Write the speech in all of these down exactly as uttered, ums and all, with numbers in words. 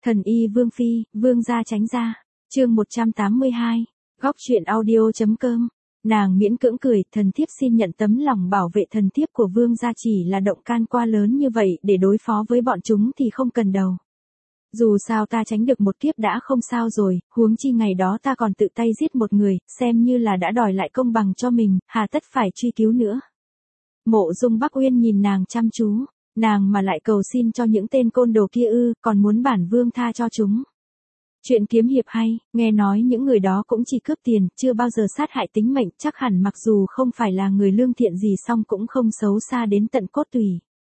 Thần y Vương Phi, Vương gia tránh ra. Chương một trăm tám mươi hai. Góc truyện audio.com. Nàng miễn cưỡng cười, thần thiếp xin nhận tấm lòng bảo vệ thần thiếp của Vương gia, chỉ là động can qua lớn như vậy để đối phó với bọn chúng thì không cần đâu. Dù sao ta tránh được một kiếp đã không sao rồi, huống chi ngày đó ta còn tự tay giết một người, xem như là đã đòi lại công bằng cho mình, hà tất phải truy cứu nữa. Mộ Dung Bắc Uyên nhìn nàng chăm chú, nàng mà lại cầu xin cho những tên côn đồ kia ư, còn muốn bản vương tha cho chúng. Chuyện kiếm hiệp hay, nghe nói những người đó cũng chỉ cướp tiền, chưa bao giờ sát hại tính mệnh, chắc hẳn mặc dù không phải là người lương thiện gì song cũng không xấu xa đến tận cốt tủy.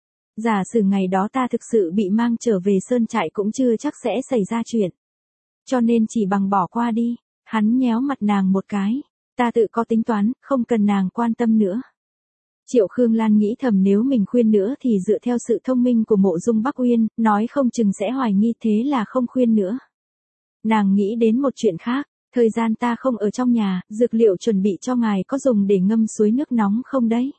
Giả sử ngày đó ta thực sự bị mang trở về sơn trại cũng chưa chắc sẽ xảy ra chuyện. Cho nên chỉ bằng bỏ qua đi. Hắn nhéo mặt nàng một cái. Ta tự có tính toán, không cần nàng quan tâm nữa. Triệu Khương Lan nghĩ thầm nếu mình khuyên nữa thì dựa theo sự thông minh của Mộ Dung Bắc Uyên, nói không chừng sẽ hoài nghi, thế là không khuyên nữa. Nàng nghĩ đến một chuyện khác, thời gian ta không ở trong nhà, dược liệu chuẩn bị cho ngài có dùng để ngâm suối nước nóng không đấy?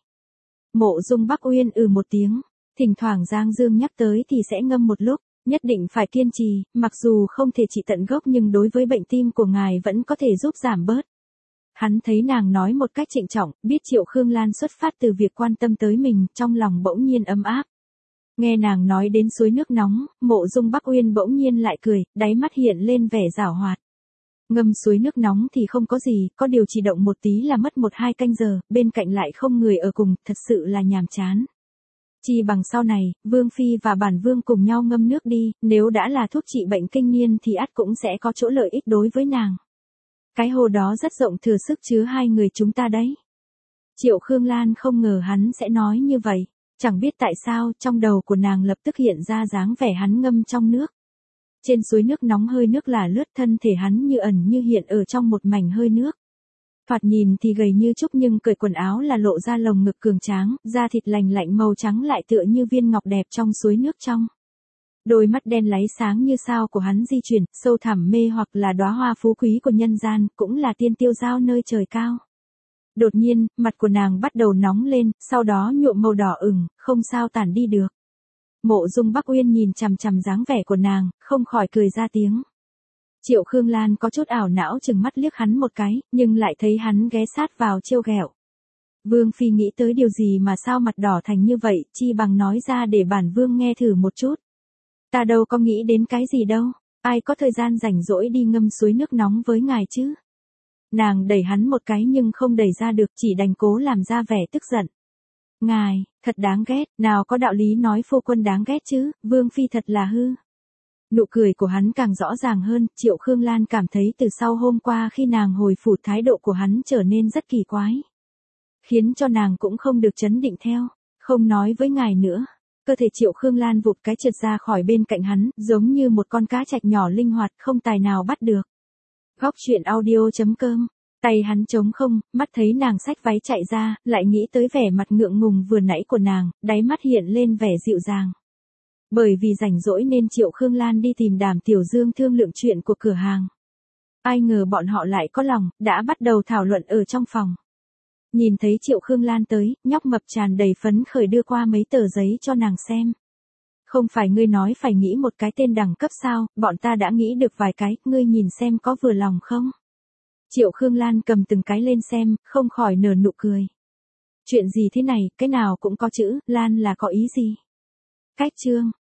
Mộ Dung Bắc Uyên ừ một tiếng. Thỉnh thoảng Giang Dương nhắc tới thì sẽ ngâm một lúc, nhất định phải kiên trì, mặc dù không thể trị tận gốc nhưng đối với bệnh tim của ngài vẫn có thể giúp giảm bớt. Hắn thấy nàng nói một cách trịnh trọng, biết Triệu Khương Lan xuất phát từ việc quan tâm tới mình, trong lòng bỗng nhiên ấm áp. Nghe nàng nói đến suối nước nóng, Mộ Dung Bắc Uyên bỗng nhiên lại cười, đáy mắt hiện lên vẻ giảo hoạt. Ngâm suối nước nóng thì không có gì, có điều chỉ động một tí là mất một hai canh giờ, bên cạnh lại không người ở cùng, thật sự là nhàm chán. Chi bằng sau này, Vương Phi và bản Vương cùng nhau ngâm nước đi, nếu đã là thuốc trị bệnh kinh niên thì ắt cũng sẽ có chỗ lợi ích đối với nàng. Cái hồ đó rất rộng, thừa sức chứa hai người chúng ta đấy. Triệu Khương Lan không ngờ hắn sẽ nói như vậy, chẳng biết tại sao trong đầu của nàng lập tức hiện ra dáng vẻ hắn ngâm trong nước. Trên suối nước nóng hơi nước là lướt, thân thể hắn như ẩn như hiện ở trong một mảnh hơi nước. Thoạt nhìn thì gầy như trúc nhưng cởi quần áo là lộ ra lồng ngực cường tráng, da thịt lành lạnh màu trắng lại tựa như viên ngọc đẹp trong suối nước trong. Đôi mắt đen láy sáng như sao của hắn di chuyển, sâu thẳm mê hoặc là đóa hoa phú quý của nhân gian, cũng là tiên tiêu giao nơi trời cao. Đột nhiên, mặt của nàng bắt đầu nóng lên, sau đó nhuộm màu đỏ ửng, không sao tản đi được. Mộ Dung Bắc Uyên nhìn chằm chằm dáng vẻ của nàng, không khỏi cười ra tiếng. Triệu Khương Lan có chút ảo não chừng mắt liếc hắn một cái, nhưng lại thấy hắn ghé sát vào trêu ghẹo. Vương Phi nghĩ tới điều gì mà sao mặt đỏ thành như vậy, chi bằng nói ra để bản Vương nghe thử một chút. Ta đâu có nghĩ đến cái gì đâu, ai có thời gian rảnh rỗi đi ngâm suối nước nóng với ngài chứ. Nàng đẩy hắn một cái nhưng không đẩy ra được, chỉ đành cố làm ra vẻ tức giận. Ngài, thật đáng ghét, nào có đạo lý nói phu quân đáng ghét chứ, Vương Phi thật là hư. Nụ cười của hắn càng rõ ràng hơn, Triệu Khương Lan cảm thấy từ sau hôm qua khi nàng hồi phủ thái độ của hắn trở nên rất kỳ quái. Khiến cho nàng cũng không được trấn định theo, không nói với ngài nữa. Cơ thể Triệu Khương Lan vụt cái trượt ra khỏi bên cạnh hắn, giống như một con cá trạch nhỏ linh hoạt không tài nào bắt được. Góc truyện audio.com. Tay hắn trống không, mắt thấy nàng xách váy chạy ra, lại nghĩ tới vẻ mặt ngượng ngùng vừa nãy của nàng, đáy mắt hiện lên vẻ dịu dàng. Bởi vì rảnh rỗi nên Triệu Khương Lan đi tìm Đàm Tiểu Dương thương lượng chuyện của cửa hàng. Ai ngờ bọn họ lại có lòng, đã bắt đầu thảo luận ở trong phòng. Nhìn thấy Triệu Khương Lan tới, nhóc mập tràn đầy phấn khởi đưa qua mấy tờ giấy cho nàng xem. Không phải ngươi nói phải nghĩ một cái tên đẳng cấp sao, bọn ta đã nghĩ được vài cái, ngươi nhìn xem có vừa lòng không? Triệu Khương Lan cầm từng cái lên xem, không khỏi nở nụ cười. Chuyện gì thế này, cái nào cũng có chữ, Lan là có ý gì? Cách chương.